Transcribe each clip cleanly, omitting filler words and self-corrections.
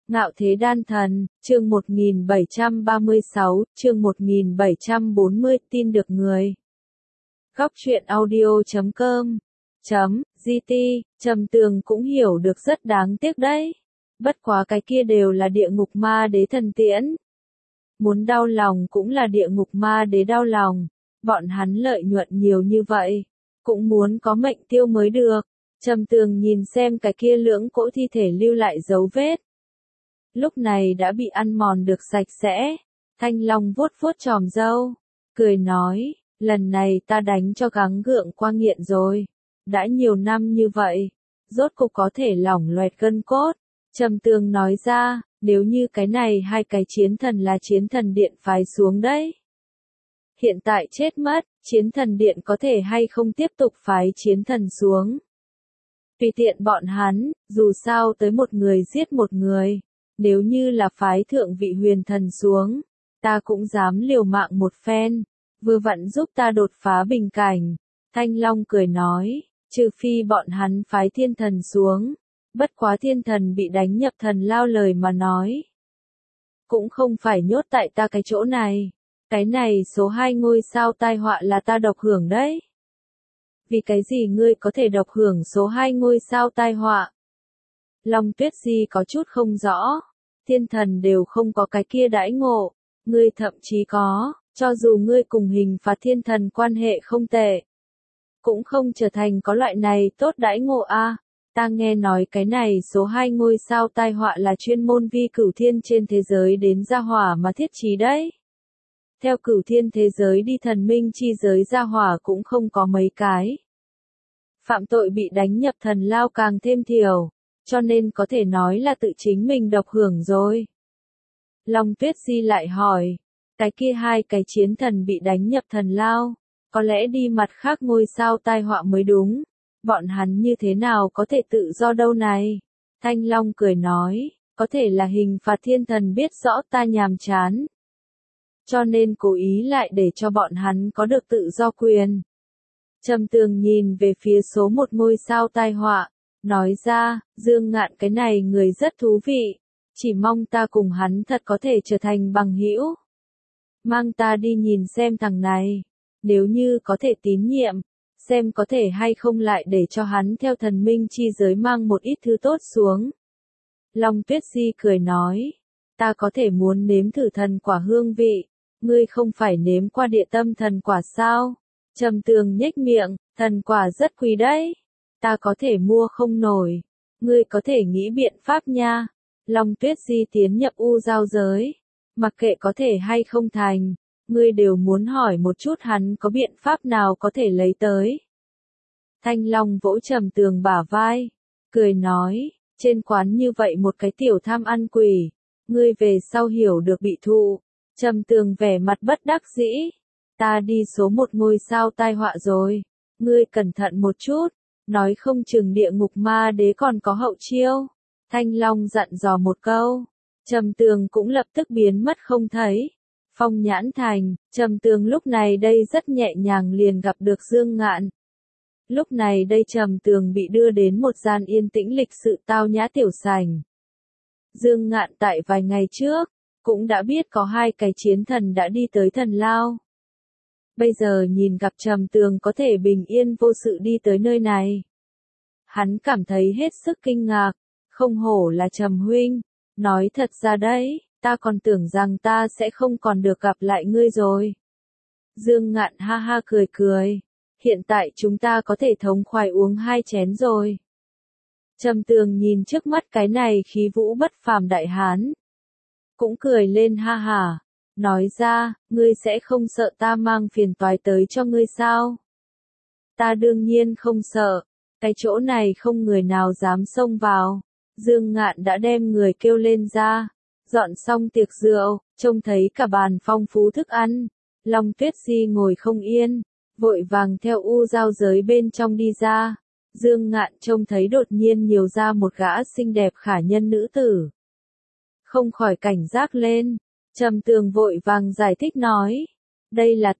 Ngạo thế đan thần, chương 1736, chương 1740, tin được người. Góc truyện audio.com .gt, Trầm Tường cũng hiểu được rất đáng tiếc đấy. Bất quá cái kia đều là địa ngục ma đế thần tiễn. Muốn đau lòng cũng là địa ngục ma đế đau lòng. Bọn hắn lợi nhuận nhiều như vậy, cũng muốn có mệnh tiêu mới được. Trầm Tường nhìn xem cái kia lưỡng cỗ thi thể lưu lại dấu vết. Lúc này đã bị ăn mòn được sạch sẽ. Thanh Long vuốt vuốt chòm râu, cười nói, lần này ta đánh cho gắng gượng qua nghiện rồi. Đã nhiều năm như vậy, rốt cục có thể lỏng loẹt gân cốt. Trầm Tường nói ra, nếu như cái này hai cái chiến thần là chiến thần điện phái xuống đấy. Hiện tại chết mất, chiến thần điện có thể hay không tiếp tục phái chiến thần xuống. Tùy tiện bọn hắn, dù sao tới một người giết một người. Nếu như là phái thượng vị huyền thần xuống, ta cũng dám liều mạng một phen, vừa vặn giúp ta đột phá bình cảnh. Thanh Long cười nói, trừ phi bọn hắn phái thiên thần xuống, bất quá thiên thần bị đánh nhập thần lao lời mà nói. Cũng không phải nhốt tại ta cái chỗ này, cái này số 2 ngôi sao tai họa là ta độc hưởng đấy. Vì cái gì ngươi có thể độc hưởng số 2 ngôi sao tai họa? Long Tuyết Di có chút không rõ. Thiên thần đều không có cái kia đãi ngộ, ngươi thậm chí có, cho dù ngươi cùng hình phạt thiên thần quan hệ không tệ, cũng không trở thành có loại này tốt đãi ngộ a. Ta nghe nói cái này số 2 ngôi sao tai họa là chuyên môn vi cửu thiên trên thế giới đến gia hỏa mà thiết trí đấy. Theo cửu thiên thế giới đi thần minh chi giới gia hỏa cũng không có mấy cái. Phạm tội bị đánh nhập thần lao càng thêm thiểu. Cho nên có thể nói là tự chính mình độc hưởng rồi. Long Tuyết Di lại hỏi, cái kia hai cái chiến thần bị đánh nhập thần lao, có lẽ đi mặt khác ngôi sao tai họa mới đúng. Bọn hắn như thế nào có thể tự do đâu này? Thanh Long cười nói, có thể là hình phạt thiên thần biết rõ ta nhàm chán. Cho nên cố ý lại để cho bọn hắn có được tự do quyền. Trầm Tường nhìn về phía số 1 ngôi sao tai họa. Nói ra, Dương Ngạn cái này người rất thú vị, chỉ mong ta cùng hắn thật có thể trở thành bằng hữu. Mang ta đi nhìn xem thằng này, nếu như có thể tín nhiệm, xem có thể hay không lại để cho hắn theo thần minh chi giới mang một ít thứ tốt xuống. Long Tuyết Di cười nói, ta có thể muốn nếm thử thần quả hương vị, ngươi không phải nếm qua địa tâm thần quả sao? Trầm Tường nhếch miệng, thần quả rất quý đấy. Ta có thể mua không nổi, ngươi có thể nghĩ biện pháp nha. Long Tuyết Di tiến nhập u giao giới, mặc kệ có thể hay không thành, ngươi đều muốn hỏi một chút hắn có biện pháp nào có thể lấy tới. Thanh Long vỗ Trầm Tường bả vai, cười nói, trên quán như vậy một cái tiểu tham ăn quỷ, ngươi về sau hiểu được bị thụ. Trầm Tường vẻ mặt bất đắc dĩ, ta đi số 1 ngôi sao tai họa rồi, ngươi cẩn thận một chút. Nói không chừng địa ngục ma đế còn có hậu chiêu. Thanh Long dặn dò một câu. Trầm Tường cũng lập tức biến mất không thấy. Phong Nhãn Thành, Trầm Tường lúc này đây rất nhẹ nhàng liền gặp được Dương Ngạn. Lúc này đây Trầm Tường bị đưa đến một gian yên tĩnh lịch sự tao nhã tiểu sảnh. Dương Ngạn tại vài ngày trước, cũng đã biết có hai cái chiến thần đã đi tới thần lao. Bây giờ nhìn gặp Trầm Tường có thể bình yên vô sự đi tới nơi này. Hắn cảm thấy hết sức kinh ngạc, không hổ là Trầm huynh, nói thật ra đấy, ta còn tưởng rằng ta sẽ không còn được gặp lại ngươi rồi. Dương Ngạn ha ha cười cười, hiện tại chúng ta có thể thống khoái uống 2 chén rồi. Trầm Tường nhìn trước mắt cái này khí vũ bất phàm đại hán, cũng cười lên ha hả. Nói ra, ngươi sẽ không sợ ta mang phiền toái tới cho ngươi sao? Ta đương nhiên không sợ, cái chỗ này không người nào dám xông vào. Dương Ngạn đã đem người kêu lên ra, dọn xong tiệc rượu, trông thấy cả bàn phong phú thức ăn. Long Tuyết Di ngồi không yên, vội vàng theo u giao giới bên trong đi ra. Dương Ngạn trông thấy đột nhiên nhiều ra một gã xinh đẹp khả nhân nữ tử. Không khỏi cảnh giác lên. Trầm Tường vội vàng giải thích nói, đây là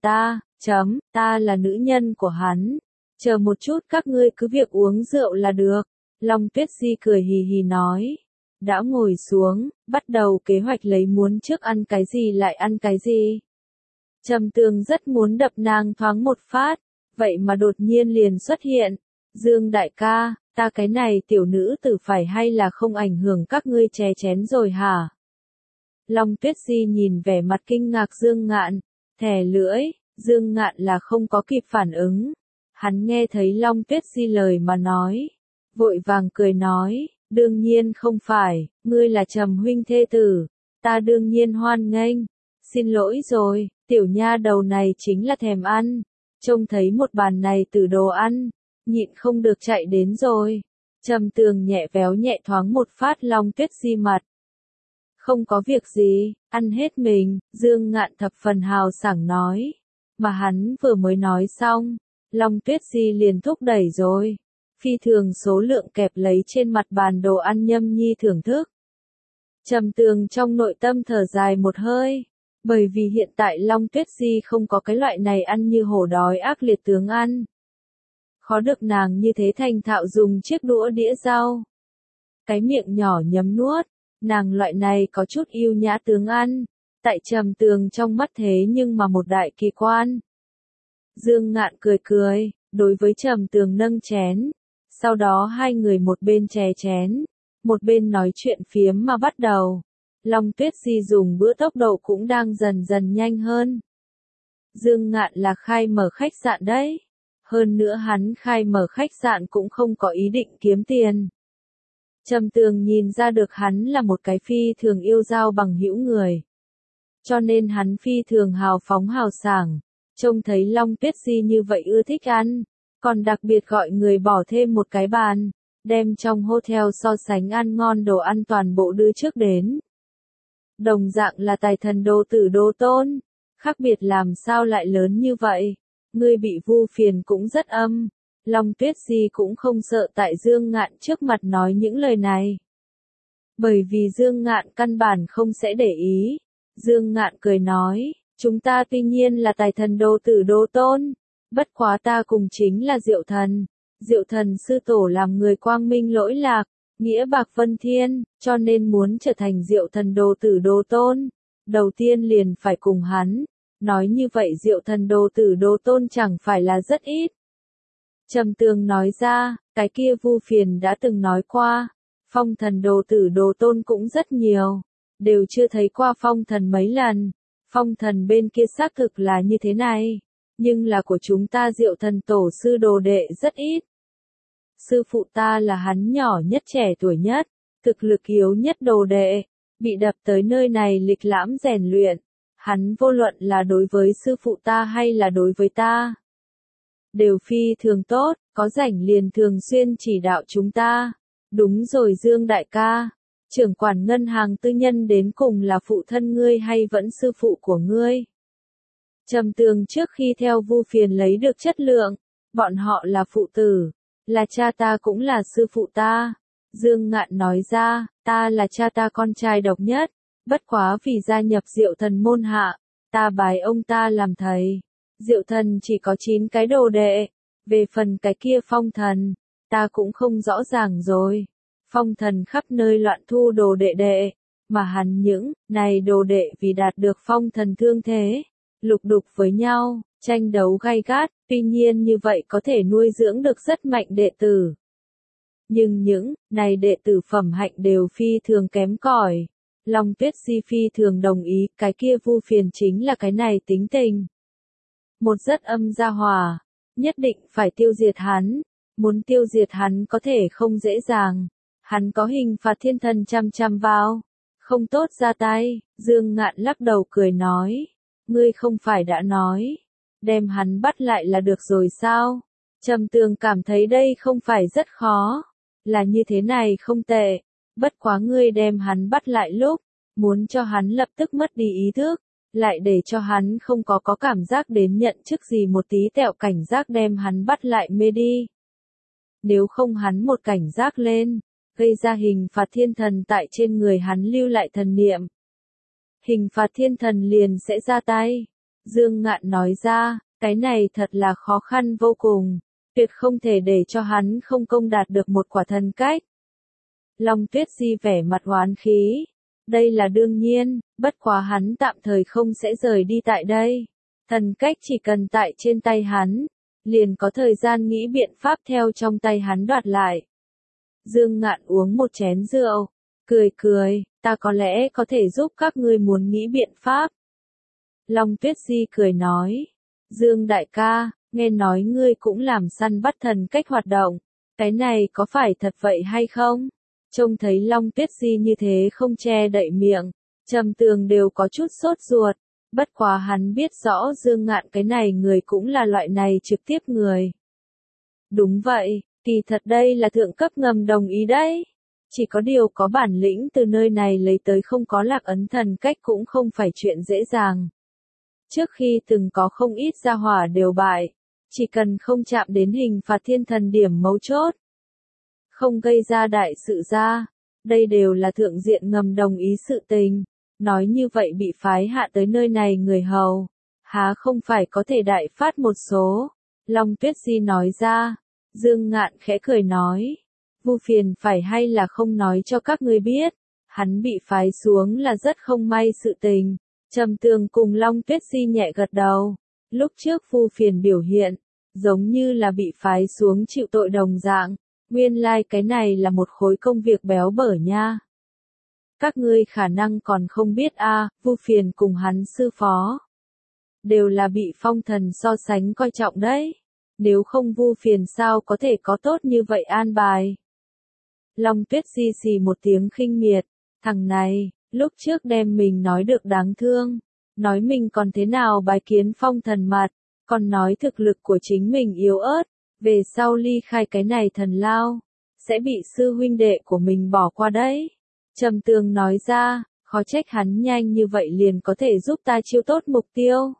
ta là nữ nhân của hắn, chờ một chút các ngươi cứ việc uống rượu là được. Long Tuyết Di cười hì hì nói, đã ngồi xuống, bắt đầu kế hoạch lấy muốn trước ăn cái gì lại ăn cái gì. Trầm Tường rất muốn đập nàng thoáng một phát, vậy mà đột nhiên liền xuất hiện. Dương đại ca, ta cái này tiểu nữ tử phải hay là không ảnh hưởng các ngươi chè chén rồi hả? Long Tuyết Di nhìn vẻ mặt kinh ngạc Dương Ngạn, thè lưỡi, Dương Ngạn là không có kịp phản ứng. Hắn nghe thấy Long Tuyết Di lời mà nói, vội vàng cười nói, đương nhiên không phải, ngươi là Trầm huynh thê tử, ta đương nhiên hoan nghênh. Xin lỗi rồi, tiểu nha đầu này chính là thèm ăn, trông thấy một bàn này từ đồ ăn, nhịn không được chạy đến rồi. Trầm Tường nhẹ véo nhẹ thoáng một phát Long Tuyết Di mặt. Không có việc gì, ăn hết mình, Dương Ngạn thập phần hào sảng nói. Mà hắn vừa mới nói xong, Long Tuyết Di liền thúc đẩy rồi. Phi thường số lượng kẹp lấy trên mặt bàn đồ ăn nhâm nhi thưởng thức. Trầm Tường trong nội tâm thở dài một hơi, bởi vì hiện tại Long Tuyết Di không có cái loại này ăn như hổ đói ác liệt tướng ăn. Khó được nàng như thế thành thạo dùng chiếc đũa đĩa rau. Cái miệng nhỏ nhấm nuốt, nàng loại này có chút yêu nhã tướng ăn, tại Trầm Tường trong mắt thế nhưng mà một đại kỳ quan. Dương Ngạn cười cười, đối với Trầm Tường nâng chén, sau đó hai người một bên chè chén, một bên nói chuyện phiếm mà bắt đầu. Long Tuyết Di dùng bữa tốc độ cũng đang dần dần nhanh hơn. Dương Ngạn là khai mở khách sạn đấy. Hơn nữa hắn khai mở khách sạn cũng không có ý định kiếm tiền. Trầm Tường nhìn ra được hắn là một cái phi thường yêu giao bằng hữu người. Cho nên hắn phi thường hào phóng hào sảng, trông thấy Long Tuyết Di như vậy ưa thích ăn, còn đặc biệt gọi người bỏ thêm một cái bàn, đem trong hotel so sánh ăn ngon đồ ăn toàn bộ đưa trước đến. Đồng dạng là tài thần đô tử đô tôn, khác biệt làm sao lại lớn như vậy, ngươi bị vu phiền cũng rất âm. Long Tuyết Di cũng không sợ tại Dương Ngạn trước mặt nói những lời này. Bởi vì Dương Ngạn căn bản không sẽ để ý. Dương Ngạn cười nói, chúng ta tuy nhiên là tài thần đô tử đô tôn, bất quá ta cùng chính là Diệu Thần. Diệu Thần sư tổ làm người quang minh lỗi lạc, nghĩa bạc vân thiên, cho nên muốn trở thành Diệu Thần đô tử đô tôn. Đầu tiên liền phải cùng hắn. Nói như vậy Diệu Thần đô tử đô tôn chẳng phải là rất ít. Trầm Tường nói ra, cái kia vu phiền đã từng nói qua, phong thần đồ tử đồ tôn cũng rất nhiều, đều chưa thấy qua phong thần mấy lần, phong thần bên kia xác thực là như thế này, nhưng là của chúng ta Diệu Thần tổ sư đồ đệ rất ít. Sư phụ ta là hắn nhỏ nhất trẻ tuổi nhất, thực lực yếu nhất đồ đệ, bị đập tới nơi này lịch lãm rèn luyện, hắn vô luận là đối với sư phụ ta hay là đối với ta. Đều phi thường tốt, có rảnh liền thường xuyên chỉ đạo chúng ta. Đúng rồi Dương đại ca, trưởng quản ngân hàng tư nhân đến cùng là phụ thân ngươi hay vẫn sư phụ của ngươi? Trầm Tường trước khi theo vu phiền lấy được chất lượng, bọn họ là phụ tử, là cha ta cũng là sư phụ ta. Dương Ngạn nói ra, ta là cha ta con trai độc nhất, bất quá vì gia nhập Diệu Thần môn hạ, ta bái ông ta làm thầy. Diệu Thần chỉ có 9 cái đồ đệ, về phần cái kia phong thần, ta cũng không rõ ràng rồi. Phong thần khắp nơi loạn thu đồ đệ đệ, mà hắn những này đồ đệ vì đạt được phong thần thương thế, lục đục với nhau, tranh đấu gay gắt, tuy nhiên như vậy có thể nuôi dưỡng được rất mạnh đệ tử. Nhưng những này đệ tử phẩm hạnh đều phi thường kém cỏi. Long Tuyết Di phi thường đồng ý, cái kia vu phiền chính là cái này tính tình. Một rất âm gia hòa, nhất định phải tiêu diệt hắn, muốn tiêu diệt hắn có thể không dễ dàng, hắn có hình phạt thiên thần chăm vào, không tốt ra tay. Dương Ngạn lắc đầu cười nói, ngươi không phải đã nói, đem hắn bắt lại là được rồi sao? Trầm Tường cảm thấy đây không phải rất khó, là như thế này không tệ, bất quá ngươi đem hắn bắt lại lúc, muốn cho hắn lập tức mất đi ý thức, lại để cho hắn không có cảm giác đến nhận chức gì một tí tẹo cảnh giác đem hắn bắt lại mê đi. Nếu không hắn một cảnh giác lên, gây ra hình phạt thiên thần tại trên người hắn lưu lại thần niệm. Hình phạt thiên thần liền sẽ ra tay. Dương Ngạn nói ra, cái này thật là khó khăn vô cùng, tuyệt không thể để cho hắn không công đạt được một quả thần cách. Long Tuyết Di vẻ mặt oán khí. Đây là đương nhiên, bất quá hắn tạm thời không sẽ rời đi tại đây. Thần cách chỉ cần tại trên tay hắn, liền có thời gian nghĩ biện pháp theo trong tay hắn đoạt lại. Dương Ngạn uống một chén rượu, cười cười, ta có lẽ có thể giúp các ngươi muốn nghĩ biện pháp. Long Tuyết Di cười nói, Dương đại ca, nghe nói ngươi cũng làm săn bắt thần cách hoạt động, cái này có phải thật vậy hay không? Trông thấy Long Tuyết Di như thế không che đậy miệng, Trầm Tường đều có chút sốt ruột, bất quá hắn biết rõ Dương Ngạn cái này người cũng là loại này trực tiếp người. Đúng vậy, kỳ thật đây là thượng cấp ngầm đồng ý đấy. Chỉ có điều có bản lĩnh từ nơi này lấy tới không có lạc ấn thần cách cũng không phải chuyện dễ dàng. Trước khi từng có không ít gia hỏa đều bại, chỉ cần không chạm đến hình phạt thiên thần điểm mấu chốt, không gây ra đại sự ra, đây đều là thượng diện ngầm đồng ý sự tình. Nói như vậy bị phái hạ tới nơi này người hầu, há không phải có thể đại phát một số. Long Tuyết Di nói ra, Dương Ngạn khẽ cười nói, Vu Phiền phải hay là không nói cho các ngươi biết, hắn bị phái xuống là rất không may sự tình. Trầm Tường cùng Long Tuyết Di nhẹ gật đầu, lúc trước Vu Phiền biểu hiện, giống như là bị phái xuống chịu tội đồng dạng, nguyên lai cái này là một khối công việc béo bở nha. Các ngươi khả năng còn không biết Vu Phiền cùng hắn sư phó đều là bị phong thần so sánh coi trọng đấy. Nếu không Vu Phiền sao có thể có tốt như vậy an bài. Long Tuyết Di xì một tiếng khinh miệt, thằng này, lúc trước đem mình nói được đáng thương, nói mình còn thế nào bái kiến phong thần mặt, còn nói thực lực của chính mình yếu ớt, về sau ly khai cái này thần lao, sẽ bị sư huynh đệ của mình bỏ qua đấy. Trầm Tường nói ra, khó trách hắn nhanh như vậy liền có thể giúp ta chiêu tốt mục tiêu.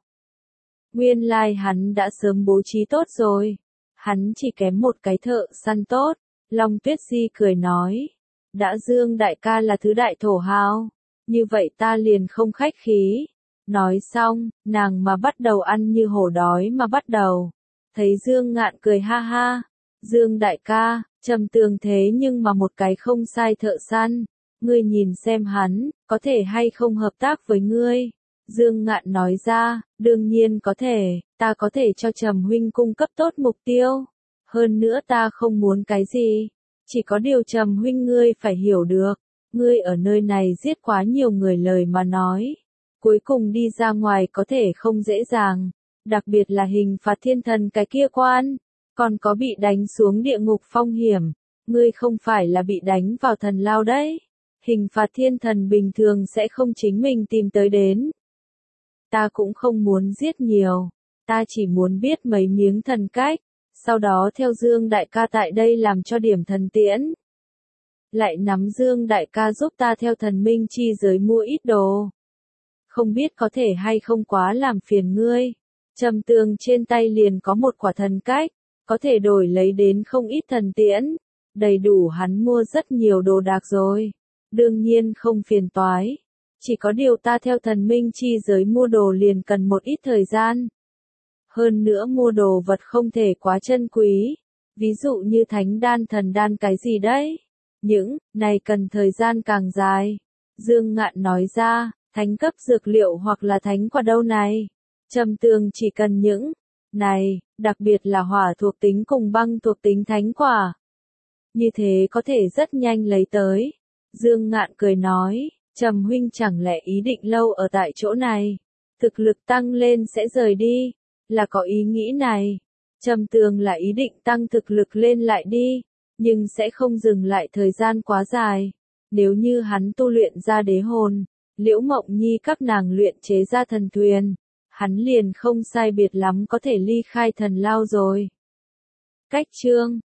Nguyên lai hắn đã sớm bố trí tốt rồi, hắn chỉ kém một cái thợ săn tốt. Long Tuyết Di cười nói, đã Dương đại ca là thứ đại thổ hào, như vậy ta liền không khách khí. Nói xong, nàng mà bắt đầu ăn như hổ đói mà bắt đầu. Thấy Dương Ngạn cười ha ha, Dương đại ca, Trầm Tường thế nhưng mà một cái không sai thợ săn, ngươi nhìn xem hắn, có thể hay không hợp tác với ngươi. Dương Ngạn nói ra, đương nhiên có thể, ta có thể cho Trầm huynh cung cấp tốt mục tiêu. Hơn nữa ta không muốn cái gì, chỉ có điều Trầm huynh ngươi phải hiểu được, ngươi ở nơi này giết quá nhiều người lời mà nói. Cuối cùng đi ra ngoài có thể không dễ dàng, đặc biệt là hình phạt thiên thần cái kia quan, còn có bị đánh xuống địa ngục phong hiểm, ngươi không phải là bị đánh vào thần lao đấy. Hình phạt thiên thần bình thường sẽ không chính mình tìm tới đến. Ta cũng không muốn giết nhiều, ta chỉ muốn biết mấy miếng thần cách, sau đó theo Dương đại ca tại đây làm cho điểm thần tiễn. Lại nắm Dương đại ca giúp ta theo thần minh chi giới mua ít đồ. Không biết có thể hay không quá làm phiền ngươi. Trầm Tường trên tay liền có một quả thần cách, có thể đổi lấy đến không ít thần tiễn, đầy đủ hắn mua rất nhiều đồ đạc rồi. Đương nhiên không phiền toái, chỉ có điều ta theo thần minh chi giới mua đồ liền cần một ít thời gian. Hơn nữa mua đồ vật không thể quá chân quý, ví dụ như thánh đan thần đan cái gì đấy. Những này cần thời gian càng dài. Dương Ngạn nói ra, thánh cấp dược liệu hoặc là thánh quả đâu này. Trầm Tường chỉ cần những này, đặc biệt là hỏa thuộc tính cùng băng thuộc tính thánh quả. Như thế có thể rất nhanh lấy tới. Dương Ngạn cười nói, Trầm huynh chẳng lẽ ý định lâu ở tại chỗ này, thực lực tăng lên sẽ rời đi, là có ý nghĩ này. Trầm Tường là ý định tăng thực lực lên lại đi, nhưng sẽ không dừng lại thời gian quá dài. Nếu như hắn tu luyện ra đế hồn, Liễu Mộng Nhi các nàng luyện chế ra thần thuyền, hắn liền không sai biệt lắm có thể ly khai thần lao rồi. Cách chương